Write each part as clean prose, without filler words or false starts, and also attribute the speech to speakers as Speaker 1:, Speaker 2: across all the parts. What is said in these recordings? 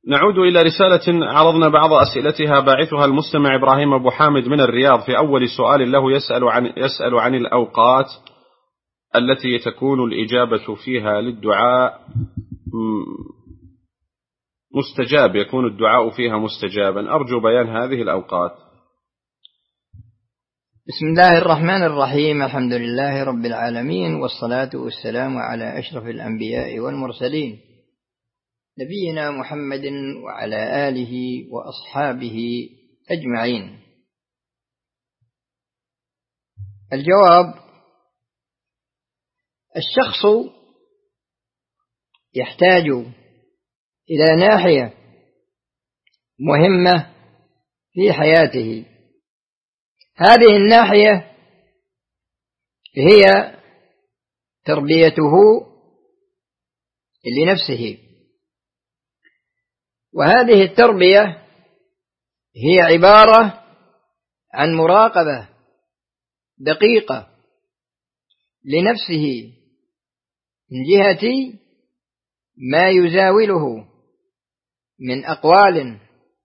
Speaker 1: نعود إلى رسالة عرضنا بعض أسئلتها باعثها المستمع إبراهيم أبو حامد من الرياض. في أول سؤال له يسأل عن الأوقات التي تكون الإجابة فيها للدعاء مستجاب، يكون الدعاء فيها مستجابا. أرجو بيان هذه الأوقات.
Speaker 2: بسم الله الرحمن الرحيم. الحمد لله رب العالمين، والصلاة والسلام على أشرف الأنبياء والمرسلين، نبينا محمد وعلى آله وأصحابه أجمعين. الجواب: الشخص يحتاج إلى ناحية مهمة في حياته، هذه الناحية هي تربيته لنفسه، وهذه التربية هي عبارة عن مراقبة دقيقة لنفسه من جهة ما يزاوله من أقوال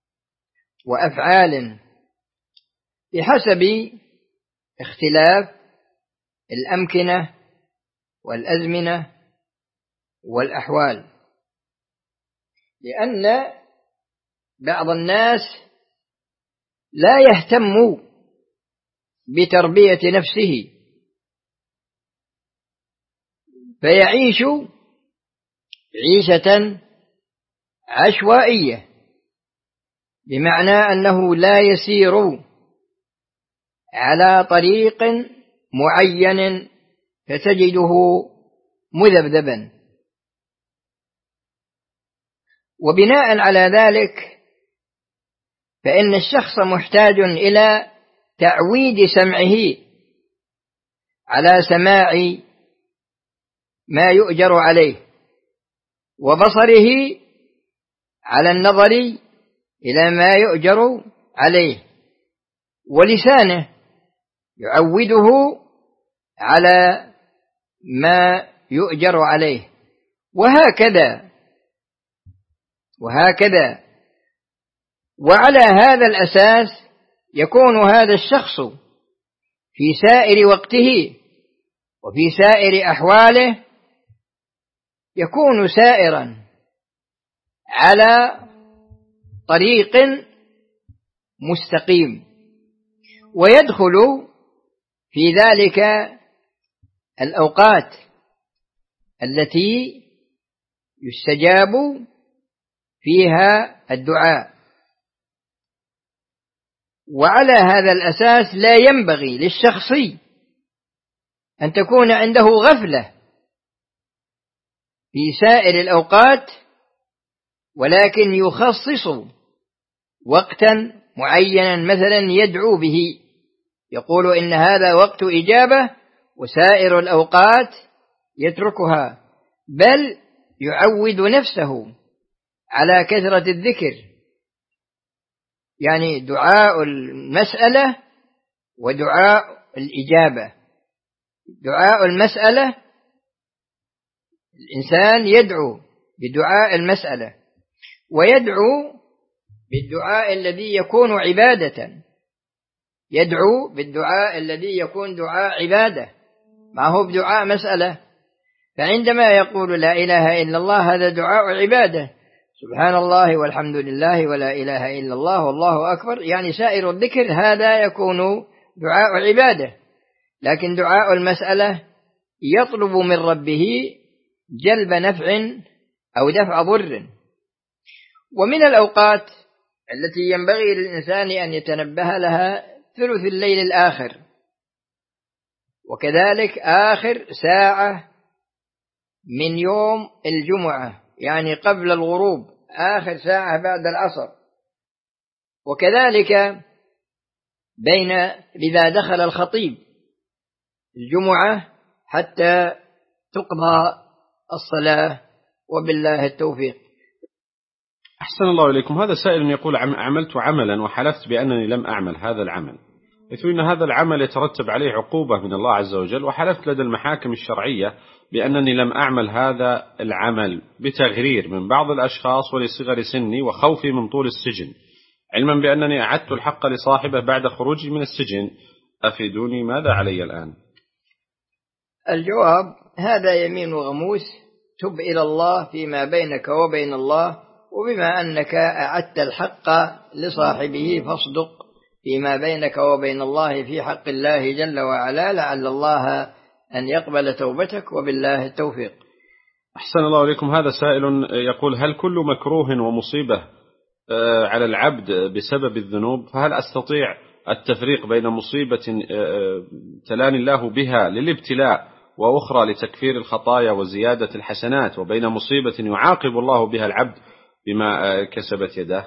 Speaker 2: وأفعال بحسب اختلاف الأمكنة والأزمنة والأحوال، لأن بعض الناس لا يهتم بتربية نفسه فيعيش عيشة عشوائية، بمعنى أنه لا يسير على طريق معين فتجده مذبذبا. وبناء على ذلك فإن الشخص محتاج إلى تعويد سمعه على سماع ما يؤجر عليه، وبصره على النظر إلى ما يؤجر عليه، ولسانه يعوده على ما يؤجر عليه، وهكذا. وعلى هذا الأساس يكون هذا الشخص في سائر وقته وفي سائر أحواله يكون سائرا على طريق مستقيم، ويدخل في ذلك الأوقات التي يستجاب فيها الدعاء. وعلى هذا الأساس لا ينبغي للشخص أن تكون عنده غفلة في سائر الأوقات، ولكن يخصص وقتا معينا مثلا يدعو به، يقول إن هذا وقت إجابة، وسائر الأوقات يتركها، بل يعود نفسه على كثرة الذكر، يعني دعاء المسألة ودعاء الإجابة. دعاء المسألة الإنسان يدعو بدعاء المسألة، ويدعو بالدعاء الذي يكون عبادة، يدعو بالدعاء الذي يكون دعاء عبادة، ما هو بدعاء مسألة. فعندما يقول لا إله إلا الله هذا دعاء عبادة، سبحان الله والحمد لله ولا إله إلا الله والله أكبر، يعني سائر الذكر هذا يكون دعاء عبادة. لكن دعاء المسألة يطلب من ربه جلب نفع أو دفع ضر. ومن الأوقات التي ينبغي للإنسان أن يتنبه لها ثلث الليل الآخر، وكذلك آخر ساعة من يوم الجمعة، يعني قبل الغروب، آخر ساعة بعد العصر، وكذلك إذا دخل الخطيب الجمعة حتى تقضى الصلاة، وبالله التوفيق.
Speaker 1: أحسن الله إليكم. هذا سائل يقول عملت عملا وحلفت بأنني لم أعمل هذا العمل، حيث أن هذا العمل يترتب عليه عقوبة من الله عز وجل، وحلفت لدى المحاكم الشرعية بأنني لم أعمل هذا العمل بتغرير من بعض الأشخاص ولصغر سني وخوفي من طول السجن، علما بأنني أعدت الحق لصاحبه بعد خروجي من السجن، أفيدوني ماذا علي الآن؟
Speaker 2: الجواب: هذا يمين غموس، تب إلى الله فيما بينك وبين الله، وبما أنك أعدت الحق لصاحبه فاصدق فيما بينك وبين الله في حق الله جل وعلا، لعل الله أن يقبل توبتك، وبالله التوفيق.
Speaker 1: أحسن الله إليكم. هذا سائل يقول: هل كل مكروه ومصيبة على العبد بسبب الذنوب؟ فهل أستطيع التفريق بين مصيبة ابتلاني الله بها للابتلاء وأخرى لتكفير الخطايا وزيادة الحسنات، وبين مصيبة يعاقب الله بها العبد بما كسبت يداه؟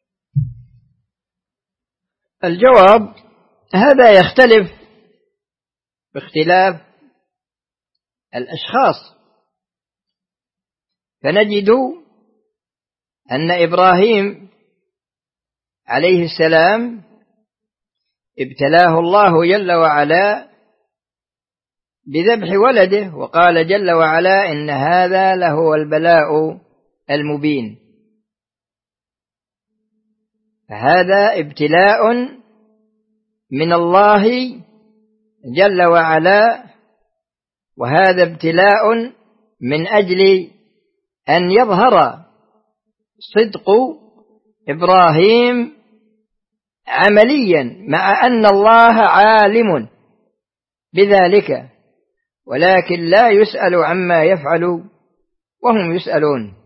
Speaker 2: الجواب: هذا يختلف باختلاف الأشخاص، فنجد أن إبراهيم عليه السلام ابتلاه الله جل وعلا بذبح ولده، وقال جل وعلا: إن هذا لهو البلاء المبين. فهذا ابتلاء من الله جل وعلا، وهذا ابتلاء من أجل أن يظهر صدق إبراهيم عمليا، مع أن الله عالم بذلك، ولكن لا يسأل عما يفعل وهم يسألون.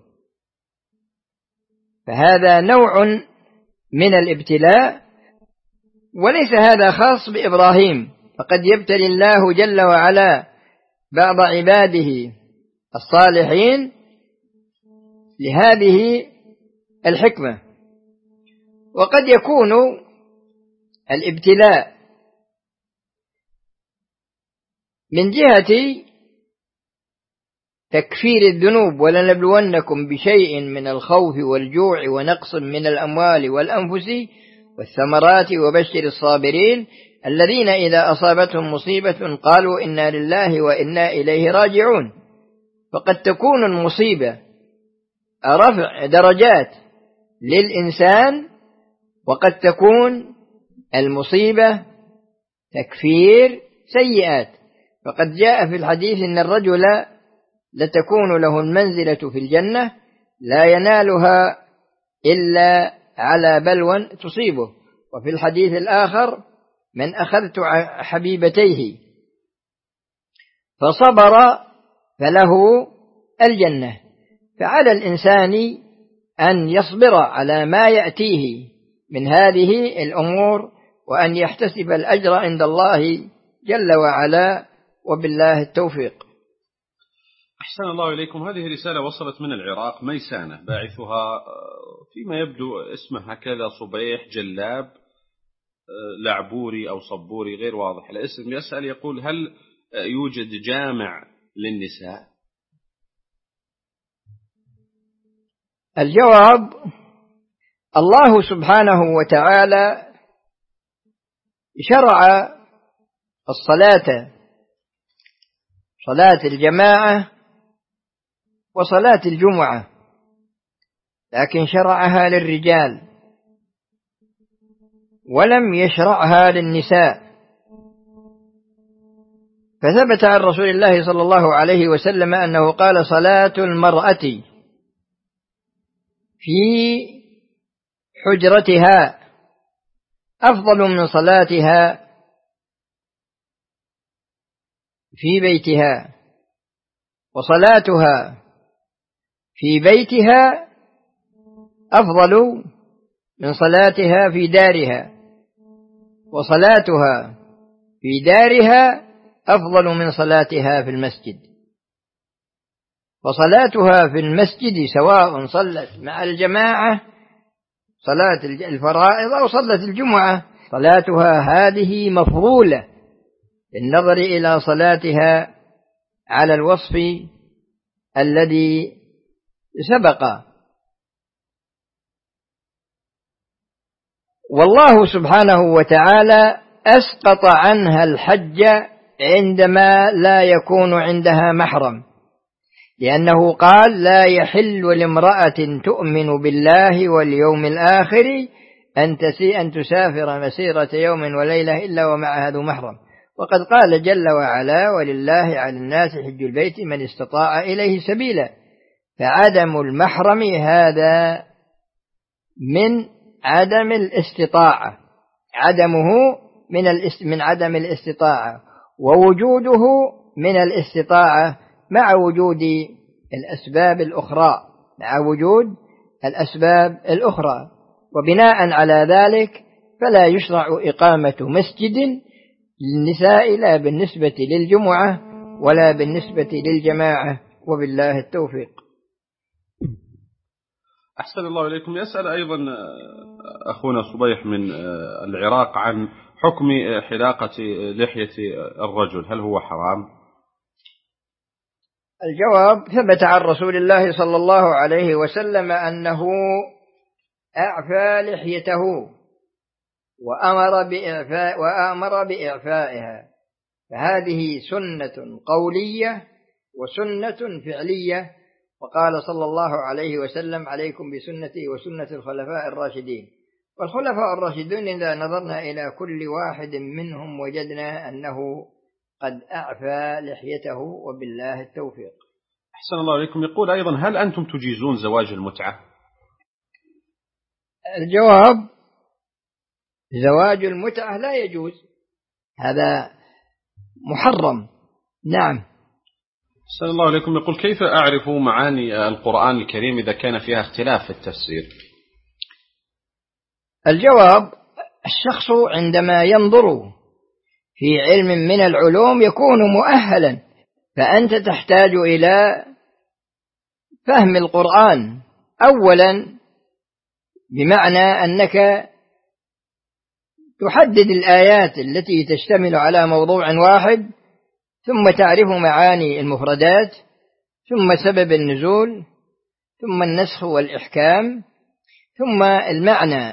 Speaker 2: فهذا نوع من الابتلاء، وليس هذا خاص بإبراهيم، فقد يبتلي الله جل وعلا بعض عباده الصالحين لهذه الحكمة. وقد يكون الابتلاء من جهة تكفير الذنوب: ولنبلونكم بشيء من الخوف والجوع ونقص من الأموال والأنفس والثمرات وبشر الصابرين الذين إذا أصابتهم مصيبة قالوا إنا لله وإنا إليه راجعون. فقد تكون المصيبة رفع درجات للإنسان، وقد تكون المصيبة تكفير سيئات. فقد جاء في الحديث إن الرجل لتكون له المنزلة في الجنة لا ينالها إلا على بلوى تصيبه. وفي الحديث الآخر: من أخذت حبيبتيه فصبر فله الجنة. فعلى الإنسان أن يصبر على ما يأتيه من هذه الأمور، وأن يحتسب الأجر عند الله جل وعلا، وبالله التوفيق.
Speaker 1: أحسن الله إليكم. هذه رسالة وصلت من العراق، ميسانة، باعثها فيما يبدو اسمه هكذا صبيح جلاب لعبوري أو صبوري، غير واضح الاسم. يسأل يقول: هل يوجد جامع للنساء؟
Speaker 2: الجواب: الله سبحانه وتعالى شرع الصلاة، صلاة الجماعة وصلاة الجمعة، لكن شرعها للرجال ولم يشرعها للنساء. فثبت عن رسول الله صلى الله عليه وسلم أنه قال: صلاة المرأة في حجرتها أفضل من صلاتها في بيتها، وصلاتها في بيتها أفضل من صلاتها في دارها، وصلاتها في دارها أفضل من صلاتها في المسجد. وصلاتها في المسجد سواء صلت مع الجماعة صلاة الفرائض أو صلت الجمعة، صلاتها هذه مفضولة بالنظر إلى صلاتها على الوصف الذي سبق. والله سبحانه وتعالى أسقط عنها الحج عندما لا يكون عندها محرم، لأنه قال لا يحل لامرأة تؤمن بالله واليوم الآخر أن تسافر مسيرة يوم وليلة إلا ومعها ذو محرم. وقد قال جل وعلا ولله على الناس حج البيت من استطاع إليه سبيلا. فعدم المحرم هذا من عدم الاستطاعة، عدمه من عدم الاستطاعة، ووجوده من الاستطاعة مع وجود الأسباب الأخرى، وبناء على ذلك فلا يشرع إقامة مسجد للنساء لا بالنسبة للجمعة ولا بالنسبة للجماعة، وبالله التوفيق.
Speaker 1: أحسن الله إليكم. يسأل أيضا أخونا صبيح من العراق عن حكم حلاقة لحية الرجل، هل هو حرام؟
Speaker 2: الجواب: ثبت عن رسول الله صلى الله عليه وسلم أنه أعفى لحيته وأمر بإعفائها، فهذه سنة قولية وسنة فعلية. وقال صلى الله عليه وسلم: عليكم بسنتي وسنة الخلفاء الراشدين. والخلفاء الراشدون إذا نظرنا إلى كل واحد منهم وجدنا أنه قد أعفى لحيته، وبالله التوفيق.
Speaker 1: أحسن الله إليكم. يقول أيضا: هل أنتم تجيزون زواج المتعة؟
Speaker 2: الجواب: زواج المتعة لا يجوز، هذا محرم. نعم.
Speaker 1: أحسن الله إليكم. يقول: كيف أعرف معاني القرآن الكريم إذا كان فيها اختلاف في التفسير؟
Speaker 2: الجواب: الشخص عندما ينظر في علم من العلوم يكون مؤهلا، فأنت تحتاج إلى فهم القرآن أولا، بمعنى أنك تحدد الآيات التي تشتمل على موضوع واحد، ثم تعرف معاني المفردات، ثم سبب النزول، ثم النسخ والإحكام، ثم المعنى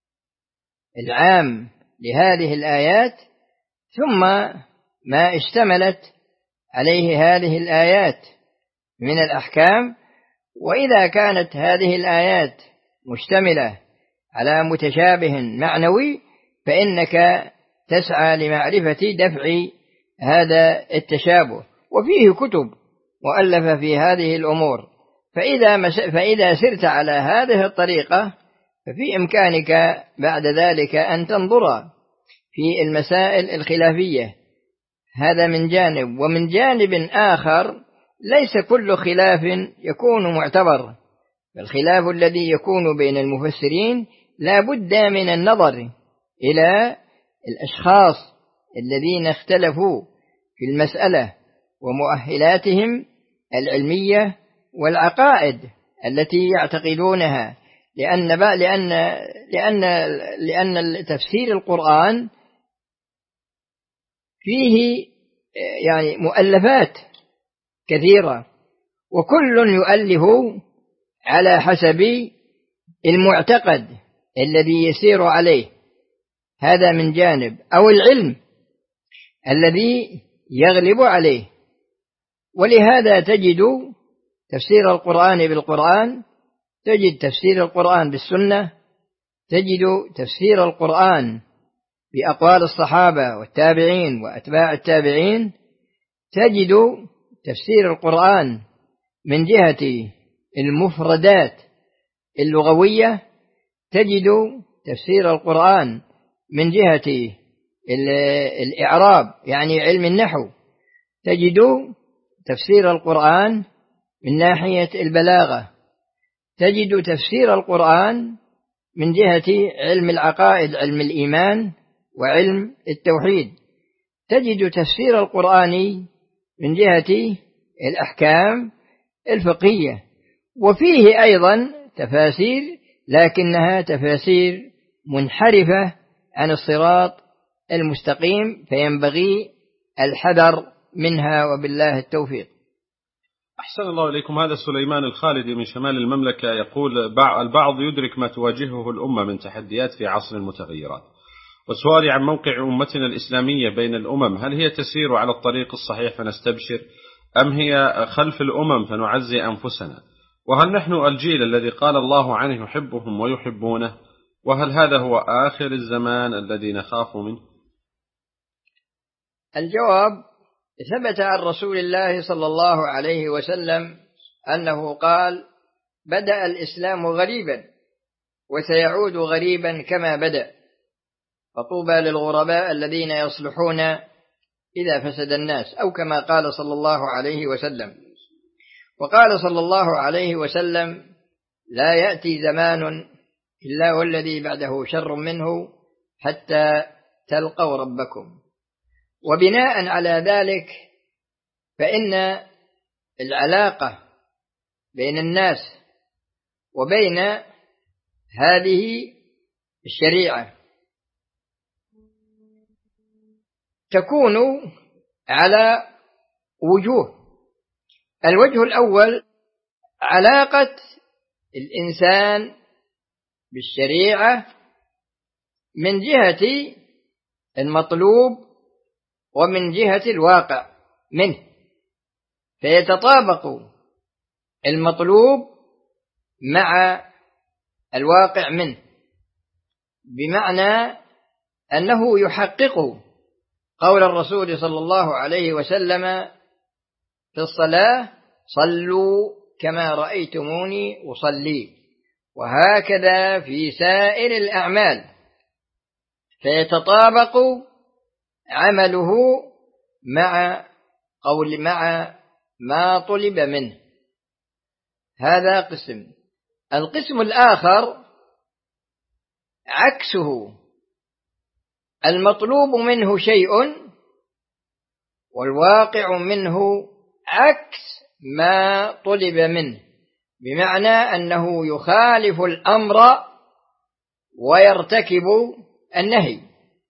Speaker 2: العام لهذه الآيات، ثم ما اشتملت عليه هذه الآيات من الأحكام. وإذا كانت هذه الآيات مشتملة على متشابه معنوي فإنك تسعى لمعرفة دفع هذا التشابه، وفيه كتب مؤلفة في هذه الأمور. فإذا سرت على هذه الطريقة ففي إمكانك بعد ذلك أن تنظر في المسائل الخلافية، هذا من جانب. ومن جانب آخر ليس كل خلاف يكون معتبر، فالخلاف الذي يكون بين المفسرين لا بد من النظر إلى الأشخاص الذين اختلفوا في المسألة ومؤهلاتهم العلمية والعقائد التي يعتقدونها، لأن تفسير القرآن فيه يعني مؤلفات كثيرة، وكل يؤلف على حسب المعتقد الذي يسير عليه، هذا من جانب، أو العلم الذي يغلب عليه. ولهذا تجد تفسير القرآن بالقرآن، تجد تفسير القرآن بالسنة، تجد تفسير القرآن بأقوال الصحابة والتابعين وأتباع التابعين، تجد تفسير القرآن من جهة المفردات اللغوية، تجد تفسير القرآن من جهة الإعراب يعني علم النحو، تجد تفسير القرآن من ناحية البلاغة، تجد تفسير القرآن من جهة علم العقائد علم الإيمان وعلم التوحيد، تجد تفسير القرآن من جهة الأحكام الفقهية. وفيه أيضا تفاسير لكنها تفاسير منحرفة عن الصراط المستقيم، فينبغي الحذر منها، وبالله التوفيق.
Speaker 1: أحسن الله إليكم. هذا سليمان الخالدي من شمال المملكة يقول: البعض يدرك ما تواجهه الأمة من تحديات في عصر المتغيرات، وسؤالي عن موقع أمتنا الإسلامية بين الأمم، هل هي تسير على الطريق الصحيح فنستبشر، أم هي خلف الأمم فنعزي أنفسنا؟ وهل نحن الجيل الذي قال الله عنه يحبهم ويحبونه؟ وهل هذا هو آخر الزمان الذي نخاف منه؟
Speaker 2: الجواب: ثبت عن رسول الله صلى الله عليه وسلم أنه قال: بدأ الإسلام غريبا وسيعود غريبا كما بدأ، فطوبى للغرباء الذين يصلحون إذا فسد الناس، أو كما قال صلى الله عليه وسلم. وقال صلى الله عليه وسلم: لا يأتي زمان إلا والذي بعده شر منه حتى تلقوا ربكم. وبناء على ذلك فإن العلاقة بين الناس وبين هذه الشريعة تكون على وجوه. الوجه الأول علاقة الإنسان بالشريعة من جهة المطلوب ومن جهة الواقع منه، فيتطابق المطلوب مع الواقع منه، بمعنى أنه يحقق قول الرسول صلى الله عليه وسلم في الصلاة: صلوا كما رأيتموني أصلي. وهكذا في سائر الأعمال، فيتطابق عمله مع ما طلب منه. هذا قسم. القسم الآخر عكسه، المطلوب منه شيء والواقع منه عكس ما طلب منه، بمعنى أنه يخالف الأمر ويرتكب النهي.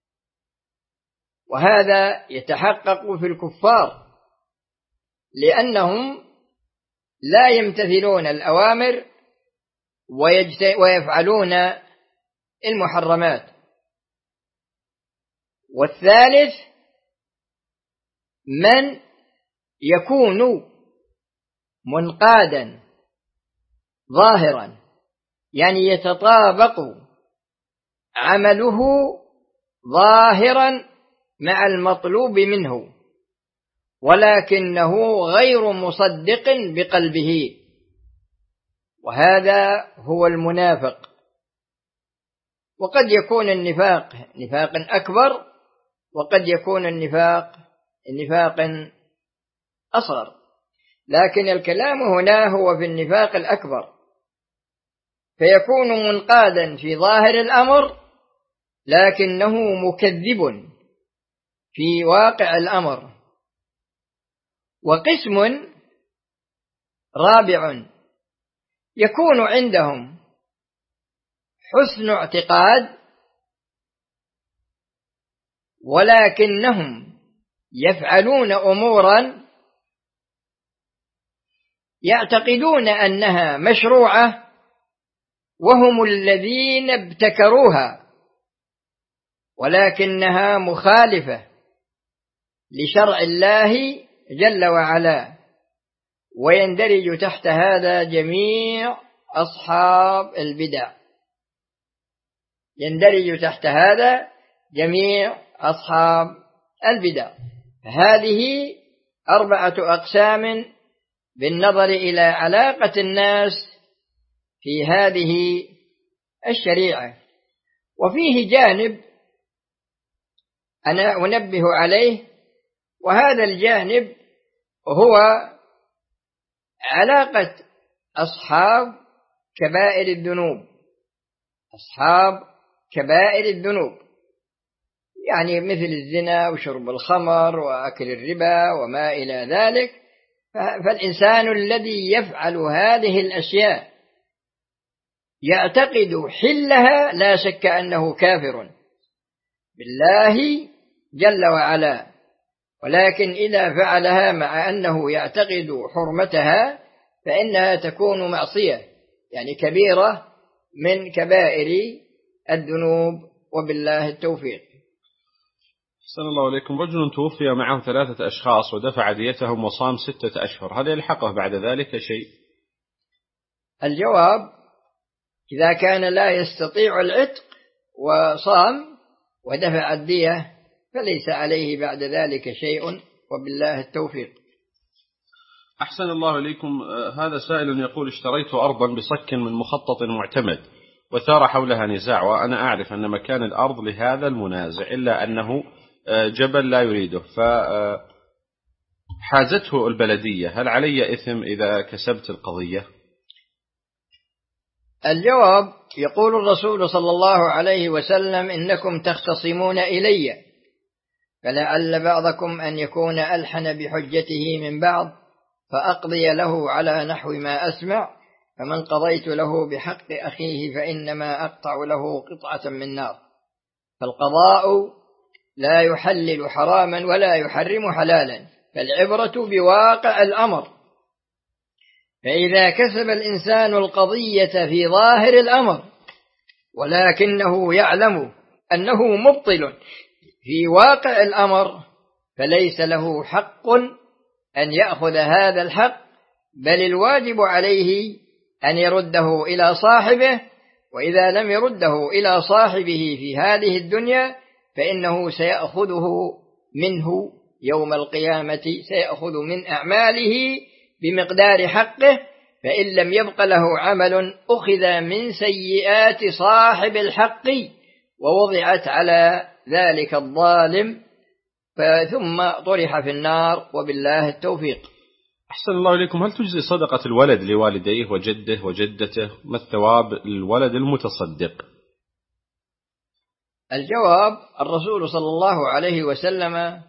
Speaker 2: وهذا يتحقق في الكفار، لأنهم لا يمتثلون الأوامر ويفعلون المحرمات. والثالث من يكون منقادا ظاهرا، يعني يتطابق عمله ظاهرا مع المطلوب منه، ولكنه غير مصدق بقلبه، وهذا هو المنافق. وقد يكون النفاق نفاقا أكبر، وقد يكون النفاق نفاقا أصغر، لكن الكلام هنا هو في النفاق الأكبر، فيكون منقادا في ظاهر الأمر لكنه مكذب في واقع الأمر. وقسم رابع يكون عندهم حسن اعتقاد، ولكنهم يفعلون أمورا يعتقدون أنها مشروعة وهم الذين ابتكروها، ولكنها مخالفة لشرع الله جل وعلا. ويندرج تحت هذا جميع أصحاب البدع، يندرج تحت هذا جميع أصحاب البدع. هذه 4 أقسام بالنظر إلى علاقة الناس في هذه الشريعة. وفيه جانب أنا أنبه عليه، وهذا الجانب هو علاقة أصحاب كبائر الذنوب. أصحاب كبائر الذنوب يعني مثل الزنا وشرب الخمر وأكل الربا وما إلى ذلك. فالإنسان الذي يفعل هذه الأشياء يعتقد حلها لا شك أنه كافر بالله جل وعلا، ولكن إذا فعلها مع أنه يعتقد حرمتها فإنها تكون معصية، يعني كبيرة من كبائر الذنوب، وبالله التوفيق.
Speaker 1: أحسن الله إليكم. رجل توفي معه 3 أشخاص ودفع ديتهم وصام 6 أشهر، هل يلحقه بعد ذلك شيء؟
Speaker 2: الجواب: إذا كان لا يستطيع العتق وصام ودفع الدية فليس عليه بعد ذلك شيء، وبالله التوفيق.
Speaker 1: أحسن الله إليكم. هذا سائل يقول: اشتريت أرضا بصك من مخطط معتمد وثار حولها نزاع، وأنا أعرف أن مكان الأرض لهذا المنازع إلا أنه جبل لا يريده، فحازته البلدية، هل علي إثم إذا كسبت القضية؟
Speaker 2: الجواب: يقول الرسول صلى الله عليه وسلم: إنكم تختصمون إلي، فلعل بعضكم أن يكون ألحن بحجته من بعض، فأقضي له على نحو ما أسمع، فمن قضيت له بحق أخيه فإنما أقطع له قطعة من نار. فالقضاء لا يحلل حراما ولا يحرم حلالا، فالعبرة بواقع الأمر. فإذا كسب الإنسان القضية في ظاهر الأمر ولكنه يعلم أنه مبطل في واقع الأمر، فليس له حق أن يأخذ هذا الحق، بل الواجب عليه أن يرده إلى صاحبه، وإذا لم يرده إلى صاحبه في هذه الدنيا فإنه سيأخذه منه يوم القيامة، سيأخذ من أعماله بمقدار حقه، فإن لم يبق له عمل أخذ من سيئات صاحب الحق ووضعت على ذلك الظالم ثم طرح في النار، وبالله التوفيق.
Speaker 1: أحسن الله إليكم. هل تجزي صدقة الولد لوالديه وجده وجدته؟ ما الثواب للولد المتصدق؟
Speaker 2: الجواب: الرسول صلى الله عليه وسلم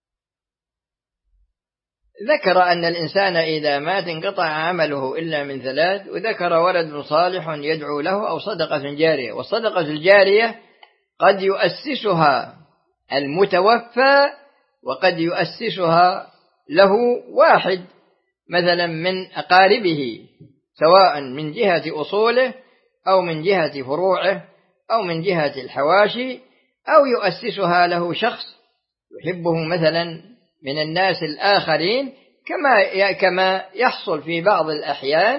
Speaker 2: ذكر أن الإنسان إذا مات انقطع عمله إلا من 3، وذكر ولد صالح يدعو له أو صدقة جارية. والصدقة الجارية قد يؤسسها المتوفى وقد يؤسسها له واحد مثلا من أقاربه، سواء من جهة أصوله أو من جهة فروعه أو من جهة الحواشي، أو يؤسسها له شخص يحبه مثلا من الناس الآخرين، كما يحصل في بعض الأحيان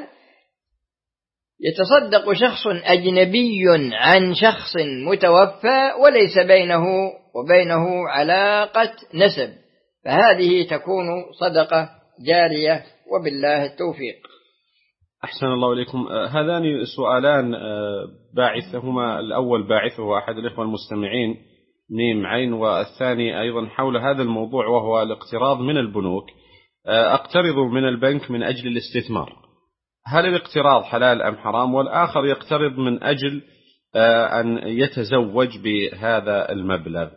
Speaker 2: يتصدق شخص أجنبي عن شخص متوفى وليس بينه وبينه علاقة نسب، فهذه تكون صدقة جارية، وبالله التوفيق.
Speaker 1: أحسن الله إليكم. هذان سؤالان باعثهما الأول باعثه أحد الإخوة المستمعين ميم عين، والثاني أيضا حول هذا الموضوع وهو الاقتراض من البنوك. أقترض من البنك من أجل الاستثمار، هل الاقتراض حلال أم حرام؟ والآخر يقترض من أجل أن يتزوج بهذا المبلغ.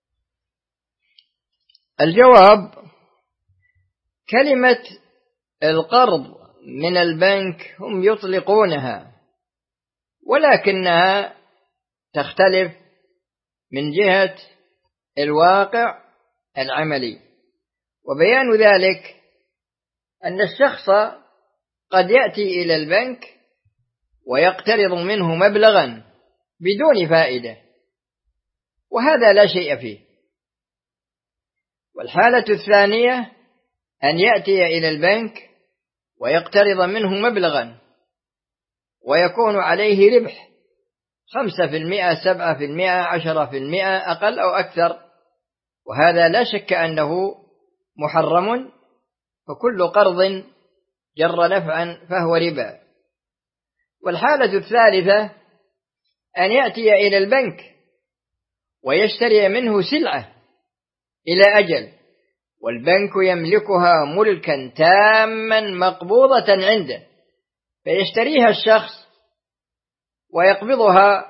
Speaker 2: الجواب: كلمة القرض من البنك هم يطلقونها، ولكنها تختلف من جهة الواقع العملي، وبيان ذلك أن الشخص قد يأتي إلى البنك ويقترض منه مبلغا بدون فائدة، وهذا لا شيء فيه. والحالة الثانية أن يأتي إلى البنك ويقترض منه مبلغا ويكون عليه ربح 5%، 7%، 10% أقل أو أكثر، وهذا لا شك أنه محرم، فكل قرض جر نفعا فهو ربا. والحالة الثالثة أن يأتي إلى البنك ويشتري منه سلعة إلى أجل، والبنك يملكها ملكا تاما مقبوضة عنده، فيشتريها الشخص ويقبضها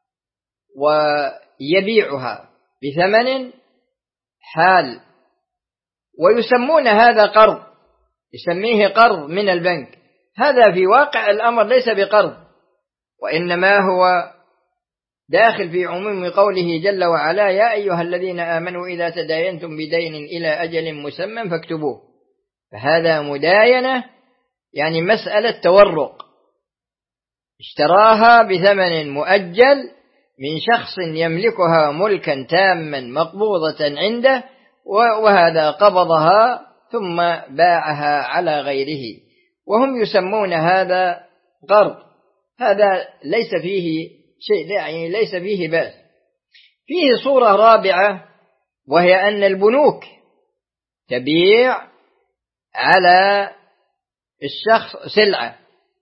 Speaker 2: ويبيعها بثمن حال، ويسمون هذا قرض، يسميه قرض من البنك. هذا في واقع الأمر ليس بقرض، وإنما هو داخل في عموم قوله جل وعلا: يا أيها الذين آمنوا إذا تداينتم بدين إلى أجل مسمى فاكتبوه. فهذا مداينة، يعني مسألة تورق، اشتراها بثمن مؤجل من شخص يملكها ملكا تاما مقبوضة عنده، وهذا قبضها ثم باعها على غيره، وهم يسمون هذا قرض. هذا ليس فيه شيء، يعني ليس فيه بأس. فيه صورة رابعة، وهي أن البنوك تبيع على الشخص سلعة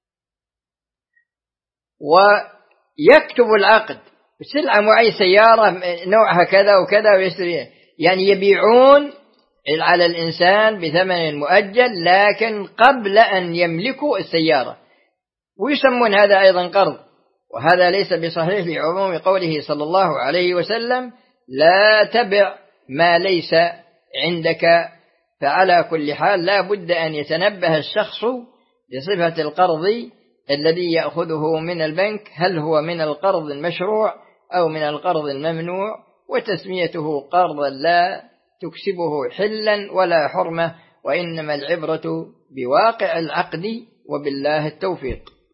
Speaker 2: ويكتب العقد سلعة معينة، سيارة نوعها كذا وكذا ويشتريها، يعني يبيعون على الإنسان بثمن مؤجل لكن قبل أن يملكوا السيارة، ويسمون هذا أيضا قرض. وهذا ليس بصحيح لعموم قوله صلى الله عليه وسلم: لا تبع ما ليس عندك. فعلى كل حال لا بد أن يتنبه الشخص لصفة القرض الذي يأخذه من البنك، هل هو من القرض المشروع أو من القرض الممنوع، وتسميته قرضا لا تكسبه حلا ولا حرمة، وإنما العبرة بواقع العقد، وبالله التوفيق.